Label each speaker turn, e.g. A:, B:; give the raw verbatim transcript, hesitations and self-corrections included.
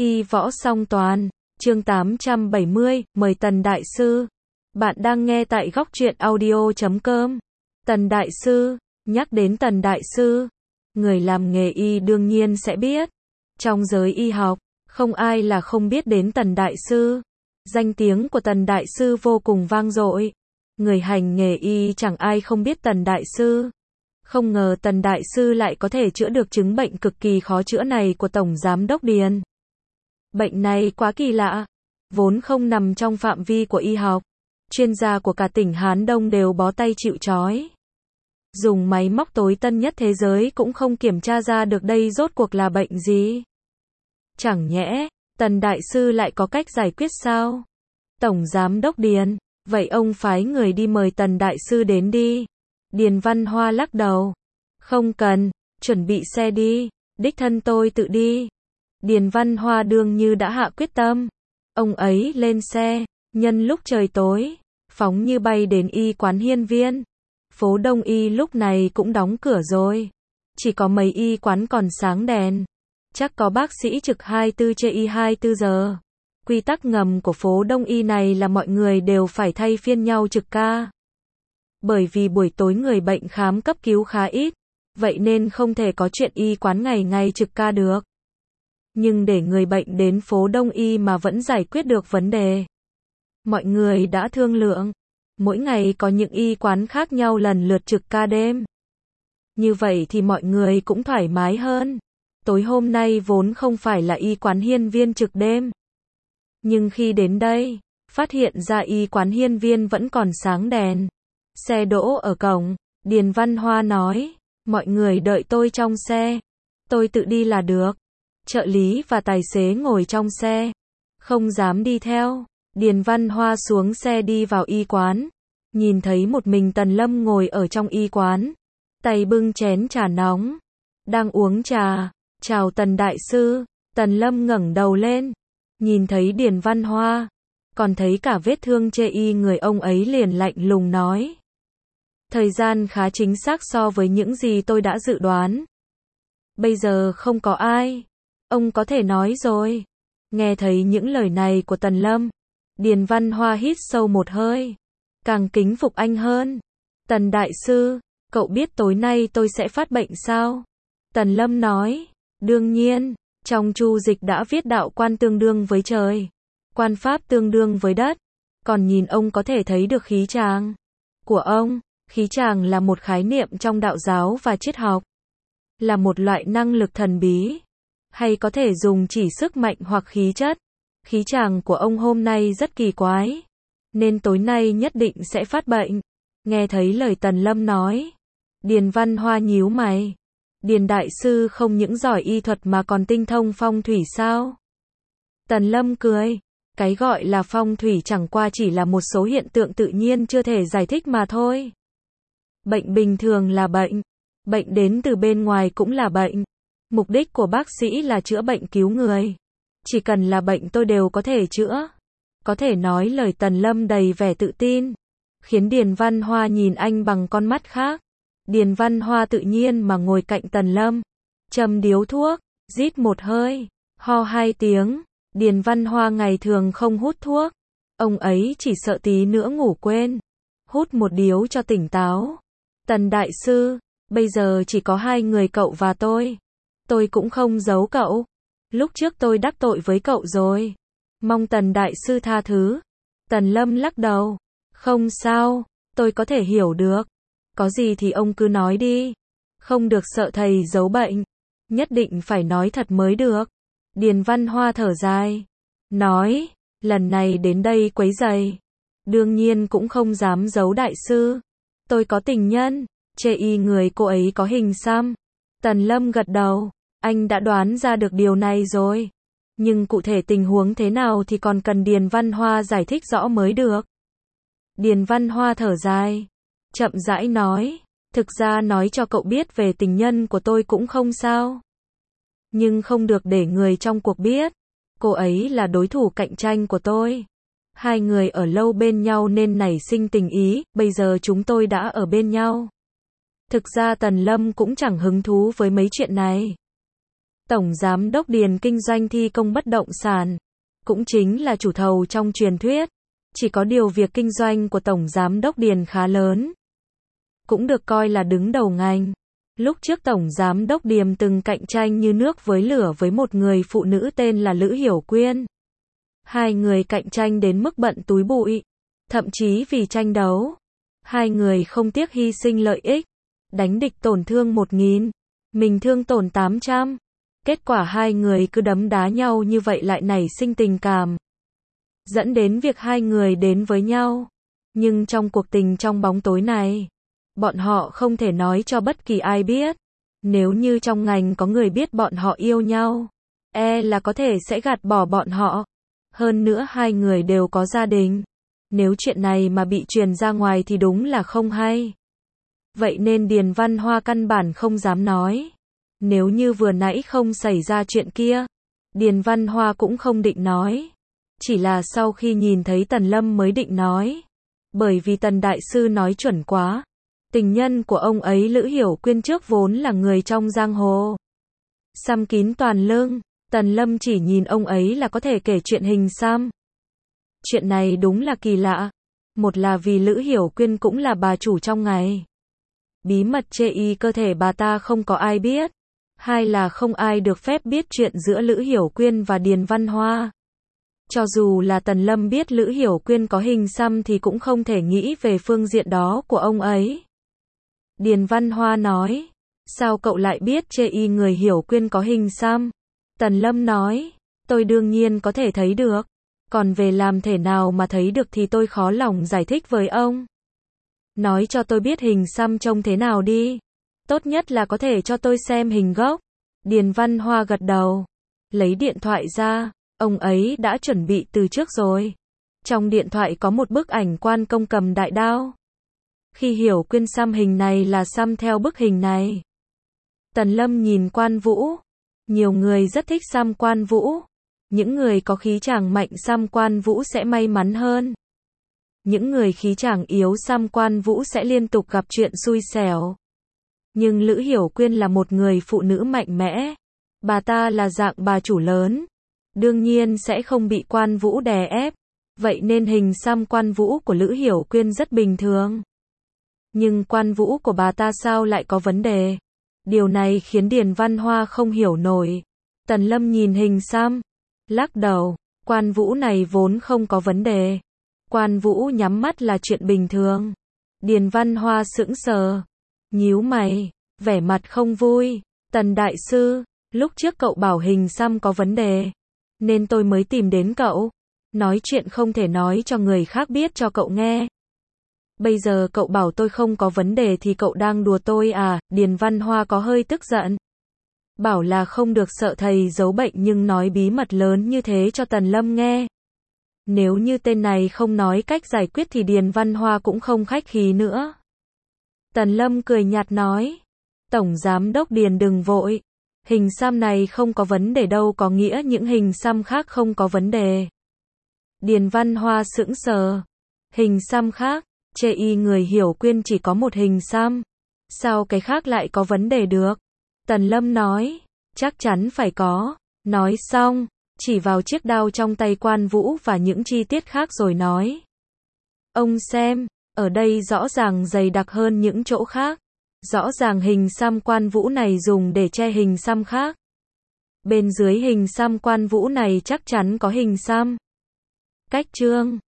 A: Y võ song toàn, chương tám trăm bảy mươi, mời Tần Đại Sư. Bạn đang nghe tại góc truyện audio chấm com. Tần Đại Sư, nhắc đến Tần Đại Sư, người làm nghề y đương nhiên sẽ biết. Trong giới y học, không ai là không biết đến Tần Đại Sư. Danh tiếng của Tần Đại Sư vô cùng vang dội. Người hành nghề y chẳng ai không biết Tần Đại Sư. Không ngờ Tần Đại Sư lại có thể chữa được chứng bệnh cực kỳ khó chữa này của Tổng Giám Đốc Điền. Bệnh này quá kỳ lạ, vốn không nằm trong phạm vi của y học. Chuyên gia của cả tỉnh Hán Đông đều bó tay chịu trói. Dùng máy móc tối tân nhất thế giới cũng không kiểm tra ra được đây rốt cuộc là bệnh gì. Chẳng nhẽ, Tần Đại Sư lại có cách giải quyết sao? Tổng Giám Đốc Điền, vậy ông phái người đi mời Tần Đại Sư đến đi. Điền Văn Hoa lắc đầu. Không cần, chuẩn bị xe đi, đích thân tôi tự đi. Điền Văn Hoa đương như đã hạ quyết tâm. Ông ấy lên xe, nhân lúc trời tối, phóng như bay đến y quán Hiên Viên. Phố Đông Y lúc này cũng đóng cửa rồi. Chỉ có mấy y quán còn sáng đèn. Chắc có bác sĩ trực hai mươi tư trên y hai mươi tư giờ. Quy tắc ngầm của phố Đông Y này là mọi người đều phải thay phiên nhau trực ca. Bởi vì buổi tối người bệnh khám cấp cứu khá ít, vậy nên không thể có chuyện y quán ngày ngày trực ca được. Nhưng để người bệnh đến phố Đông Y mà vẫn giải quyết được vấn đề. Mọi người đã thương lượng, mỗi ngày có những y quán khác nhau lần lượt trực ca đêm. Như vậy thì mọi người cũng thoải mái hơn. Tối hôm nay vốn không phải là y quán Hiên Viên trực đêm. Nhưng khi đến đây, phát hiện ra y quán Hiên Viên vẫn còn sáng đèn. Xe đỗ ở cổng, Điền Văn Hoa nói, mọi người đợi tôi trong xe, tôi tự đi là được. Trợ lý và tài xế ngồi trong xe, không dám đi theo. Điền Văn Hoa xuống xe đi vào y quán, nhìn thấy một mình Tần Lâm ngồi ở trong y quán, tay bưng chén trà nóng, đang uống trà. Chào Tần Đại Sư. Tần Lâm ngẩng đầu lên, nhìn thấy Điền Văn Hoa, còn thấy cả vết thương chê y người, ông ấy liền lạnh lùng nói. Thời gian khá chính xác so với những gì tôi đã dự đoán. Bây giờ không có ai. Ông có thể nói rồi. Nghe thấy những lời này của Tần Lâm, Điền Văn Hoa hít sâu một hơi, càng kính phục anh hơn. Tần Đại Sư, cậu biết tối nay tôi sẽ phát bệnh sao? Tần Lâm nói, đương nhiên, trong chu dịch đã viết đạo quan tương đương với trời, quan pháp tương đương với đất. Còn nhìn ông có thể thấy được khí tràng của ông. Khí tràng là một khái niệm trong đạo giáo và triết học, là một loại năng lực thần bí, hay có thể dùng chỉ sức mạnh hoặc khí chất. Khí tràng của ông hôm nay rất kỳ quái, nên tối nay nhất định sẽ phát bệnh. Nghe thấy lời Tần Lâm nói, Điền Văn Hoa nhíu mày. Điền Đại Sư không những giỏi y thuật mà còn tinh thông phong thủy sao? Tần Lâm cười, cái gọi là phong thủy chẳng qua chỉ là một số hiện tượng tự nhiên chưa thể giải thích mà thôi. Bệnh bình thường là bệnh, bệnh đến từ bên ngoài cũng là bệnh. Mục đích của bác sĩ là chữa bệnh cứu người. Chỉ cần là bệnh tôi đều có thể chữa. Có thể nói lời Tần Lâm đầy vẻ tự tin, khiến Điền Văn Hoa nhìn anh bằng con mắt khác. Điền Văn Hoa tự nhiên mà ngồi cạnh Tần Lâm, châm điếu thuốc, rít một hơi, ho hai tiếng. Điền Văn Hoa ngày thường không hút thuốc, ông ấy chỉ sợ tí nữa ngủ quên, hút một điếu cho tỉnh táo. Tần Đại Sư, bây giờ chỉ có hai người cậu và tôi. Tôi cũng không giấu cậu. Lúc trước tôi đắc tội với cậu rồi. Mong Tần Đại Sư tha thứ. Tần Lâm lắc đầu. Không sao, tôi có thể hiểu được. Có gì thì ông cứ nói đi. Không được sợ thầy giấu bệnh. Nhất định phải nói thật mới được. Điền Văn Hoa thở dài, nói, lần này đến đây quấy rầy, đương nhiên cũng không dám giấu Đại Sư. Tôi có tình nhân, chê y người cô ấy có hình xăm. Tần Lâm gật đầu, anh đã đoán ra được điều này rồi. Nhưng cụ thể tình huống thế nào thì còn cần Điền Văn Hoa giải thích rõ mới được. Điền Văn Hoa thở dài, chậm rãi nói, thực ra nói cho cậu biết về tình nhân của tôi cũng không sao. Nhưng không được để người trong cuộc biết. Cô ấy là đối thủ cạnh tranh của tôi. Hai người ở lâu bên nhau nên nảy sinh tình ý, bây giờ chúng tôi đã ở bên nhau. Thực ra Tần Lâm cũng chẳng hứng thú với mấy chuyện này. Tổng Giám đốc Điền kinh doanh thi công bất động sản, cũng chính là chủ thầu trong truyền thuyết. Chỉ có điều việc kinh doanh của Tổng Giám đốc Điền khá lớn, cũng được coi là đứng đầu ngành. Lúc trước Tổng Giám đốc Điềm từng cạnh tranh như nước với lửa với một người phụ nữ tên là Lữ Hiểu Quyên. Hai người cạnh tranh đến mức bận túi bụi. Thậm chí vì tranh đấu, hai người không tiếc hy sinh lợi ích. Đánh địch tổn thương một nghìn, mình thương tổn tám trăm. Kết quả hai người cứ đấm đá nhau như vậy lại nảy sinh tình cảm, dẫn đến việc hai người đến với nhau. Nhưng trong cuộc tình trong bóng tối này, bọn họ không thể nói cho bất kỳ ai biết. Nếu như trong ngành có người biết bọn họ yêu nhau, e là có thể sẽ gạt bỏ bọn họ. Hơn nữa hai người đều có gia đình. Nếu chuyện này mà bị truyền ra ngoài thì đúng là không hay. Vậy nên Điền Văn Hoa căn bản không dám nói. Nếu như vừa nãy không xảy ra chuyện kia, Điền Văn Hoa cũng không định nói. Chỉ là sau khi nhìn thấy Tần Lâm mới định nói. Bởi vì Tần Đại Sư nói chuẩn quá. Tình nhân của ông ấy Lữ Hiểu Quyên trước vốn là người trong giang hồ, xăm kín toàn lưng. Tần Lâm chỉ nhìn ông ấy là có thể kể chuyện hình xăm. Chuyện này đúng là kỳ lạ. Một là vì Lữ Hiểu Quyên cũng là bà chủ trong ngày. Bí mật chê y cơ thể bà ta không có ai biết. Hai là không ai được phép biết chuyện giữa Lữ Hiểu Quyên và Điền Văn Hoa. Cho dù là Tần Lâm biết Lữ Hiểu Quyên có hình xăm thì cũng không thể nghĩ về phương diện đó của ông ấy. Điền Văn Hoa nói, sao cậu lại biết chê y người Hiểu Quyên có hình xăm? Tần Lâm nói, tôi đương nhiên có thể thấy được. Còn về làm thế nào mà thấy được thì tôi khó lòng giải thích với ông. Nói cho tôi biết hình xăm trông thế nào đi. Tốt nhất là có thể cho tôi xem hình gốc. Điền Văn Hoa gật đầu, lấy điện thoại ra. Ông ấy đã chuẩn bị từ trước rồi. Trong điện thoại có một bức ảnh quan công cầm đại đao. Khi Hiểu Quyên xăm hình này là xăm theo bức hình này. Tần Lâm nhìn Quan Vũ. Nhiều người rất thích xăm Quan Vũ. Những người có khí chàng mạnh xăm Quan Vũ sẽ may mắn hơn. Những người khí chàng yếu xăm Quan Vũ sẽ liên tục gặp chuyện xui xẻo. Nhưng Lữ Hiểu Quyên là một người phụ nữ mạnh mẽ. Bà ta là dạng bà chủ lớn. Đương nhiên sẽ không bị Quan Vũ đè ép. Vậy nên hình xăm Quan Vũ của Lữ Hiểu Quyên rất bình thường. Nhưng Quan Vũ của bà ta sao lại có vấn đề? Điều này khiến Điền Văn Hoa không hiểu nổi. Tần Lâm nhìn hình xăm, lắc đầu. Quan Vũ này vốn không có vấn đề. Quan Vũ nhắm mắt là chuyện bình thường. Điền Văn Hoa sững sờ, nhíu mày, vẻ mặt không vui. Tần Đại Sư, lúc trước cậu bảo hình xăm có vấn đề, nên tôi mới tìm đến cậu. Nói chuyện không thể nói cho người khác biết cho cậu nghe. Bây giờ cậu bảo tôi không có vấn đề thì cậu đang đùa tôi à? Điền Văn Hoa có hơi tức giận. Bảo là không được sợ thầy giấu bệnh nhưng nói bí mật lớn như thế cho Tần Lâm nghe. Nếu như tên này không nói cách giải quyết thì Điền Văn Hoa cũng không khách khí nữa. Tần Lâm cười nhạt nói. Tổng Giám đốc Điền đừng vội. Hình xăm này không có vấn đề đâu có nghĩa những hình xăm khác không có vấn đề. Điền Văn Hoa sững sờ. Hình xăm khác? Chê y người Hiểu Quyên chỉ có một hình xăm. Sao cái khác lại có vấn đề được? Tần Lâm nói. Chắc chắn phải có. Nói xong, chỉ vào chiếc đao trong tay Quan Vũ và những chi tiết khác rồi nói. Ông xem, ở đây rõ ràng dày đặc hơn những chỗ khác. Rõ ràng hình xăm Quan Vũ này dùng để che hình xăm khác. Bên dưới hình xăm Quan Vũ này chắc chắn có hình xăm. Cách chương